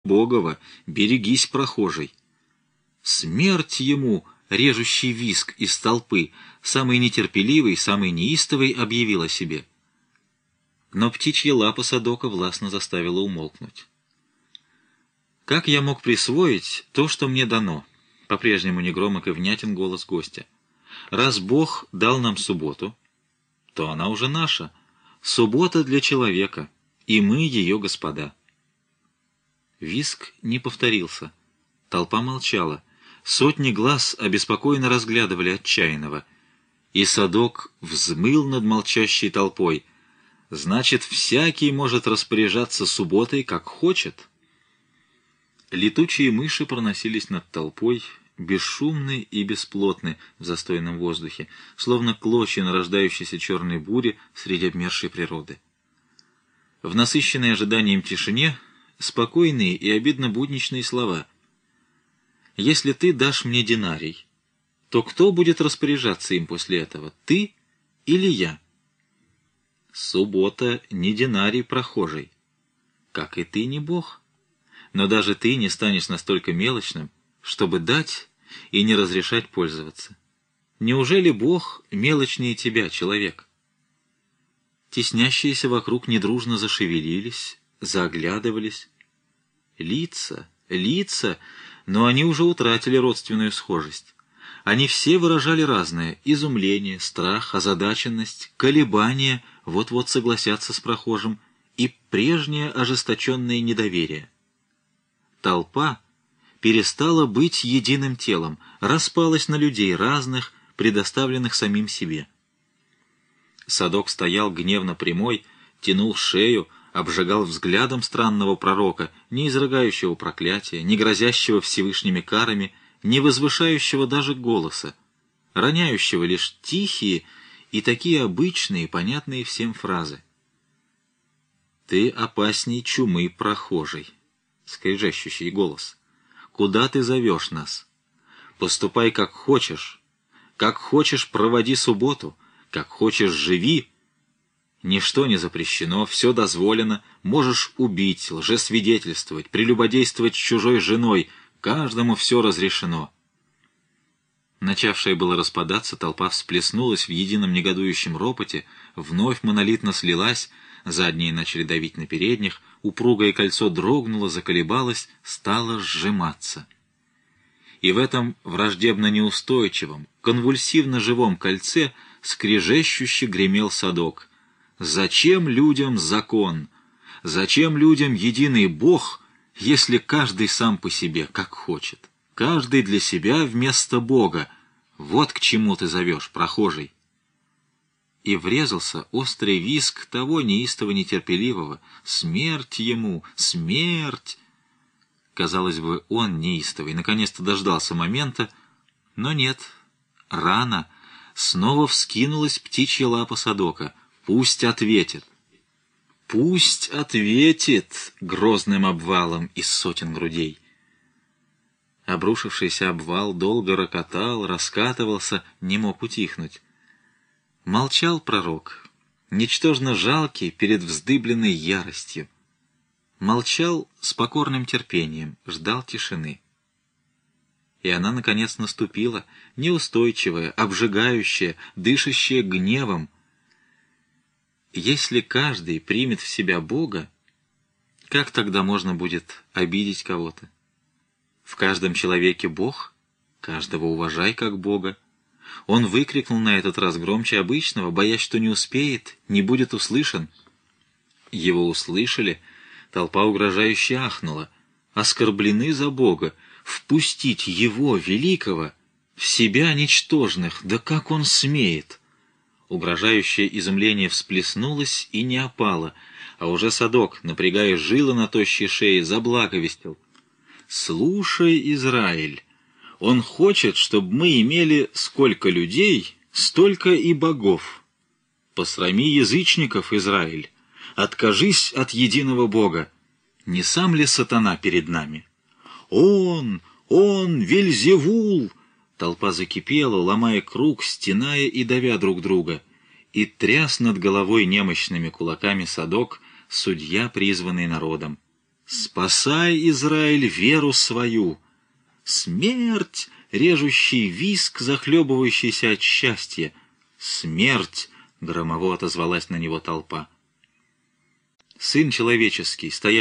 Богова, берегись, прохожий. Смерть ему, режущий визг из толпы, самый нетерпеливый, самый неистовый объявил о себе. Но птичья лапа Садока властно заставила умолкнуть. «Как я мог присвоить то, что мне дано?» — по-прежнему негромок и внятен голос гостя. «Раз Бог дал нам субботу, то она уже наша. Суббота для человека, и мы ее господа». Визг не повторился. Толпа молчала. Сотни глаз обеспокоенно разглядывали отчаянного. И Садок взмыл над молчащей толпой. Значит, всякий может распоряжаться субботой, как хочет. Летучие мыши проносились над толпой, бесшумны и бесплотны в застойном воздухе, словно клочья нарождающейся черной бури среди обмершей природы. В насыщенной ожиданием тишине спокойные и обидно будничные слова. «Если ты дашь мне динарий, то кто будет распоряжаться им после этого, ты или я?» Суббота не динарий прохожий, как и ты не Бог. Но даже ты не станешь настолько мелочным, чтобы дать и не разрешать пользоваться. Неужели Бог мелочнее тебя, человек? Теснящиеся вокруг недружно зашевелились, заглядывались. Лица, но они уже утратили родственную схожесть. Они все выражали разное — изумление, страх, озадаченность, колебания, вот-вот согласятся с прохожим, и прежнее ожесточенное недоверие. Толпа перестала быть единым телом, распалась на людей разных, предоставленных самим себе. Садок стоял гневно прямой, тянул шею, обжигал взглядом странного пророка, не изрыгающего проклятия, не грозящего Всевышними карами, не возвышающего даже голоса, роняющего лишь тихие и такие обычные, понятные всем фразы. «Ты опасней чумы прохожей», — скрежещущий голос. «Куда ты зовешь нас? Поступай как хочешь проводи субботу, как хочешь живи. Ничто не запрещено, все дозволено, можешь убить, лжесвидетельствовать, прелюбодействовать с чужой женой, каждому все разрешено». Начавшая было распадаться, толпа всплеснулась в едином негодующем ропоте, вновь монолитно слилась, задние начали давить на передних, упругое кольцо дрогнуло, заколебалось, стало сжиматься. И в этом враждебно неустойчивом, конвульсивно живом кольце скрежещуще гремел Садок. Зачем людям закон? Зачем людям единый Бог, если каждый сам по себе, как хочет? Каждый для себя вместо Бога. Вот к чему ты зовешь, прохожий. И врезался острый визг того неистово нетерпеливого. Смерть ему! Смерть! Казалось бы, он неистовый, наконец-то дождался момента, но нет, рано. Снова вскинулась птичья лапа Садока. Пусть ответит. Пусть ответит грозным обвалом из сотен грудей. Обрушившийся обвал долго рокотал, раскатывался, не мог утихнуть. Молчал пророк, ничтожно жалкий перед вздыбленной яростью. Молчал с покорным терпением, ждал тишины. И она, наконец, наступила, неустойчивая, обжигающая, дышащая гневом. Если каждый примет в себя Бога, как тогда можно будет обидеть кого-то? В каждом человеке Бог, каждого уважай как Бога. Он выкрикнул на этот раз громче обычного, боясь, что не успеет, не будет услышан. Его услышали, толпа угрожающе ахнула. Оскорблены за Бога, впустить Его, великого, в себя ничтожных, да как он смеет! Угрожающее изумление всплеснулось и не опало, а уже Садок, напрягая жилы на тощей шее, заблаговестил. «Слушай, Израиль, он хочет, чтобы мы имели сколько людей, столько и богов. Посрами язычников, Израиль, откажись от единого Бога. Не сам ли сатана перед нами?» Он, Вельзевул!» Толпа закипела, ломая круг, стеная и давя друг друга. И тряс над головой немощными кулаками Садок, судья, призванный народом. «Спасай, Израиль, веру свою!» «Смерть!» — режущий виск, захлебывающийся от счастья. «Смерть!» — громово отозвалась на него толпа. Сын человеческий, стоявший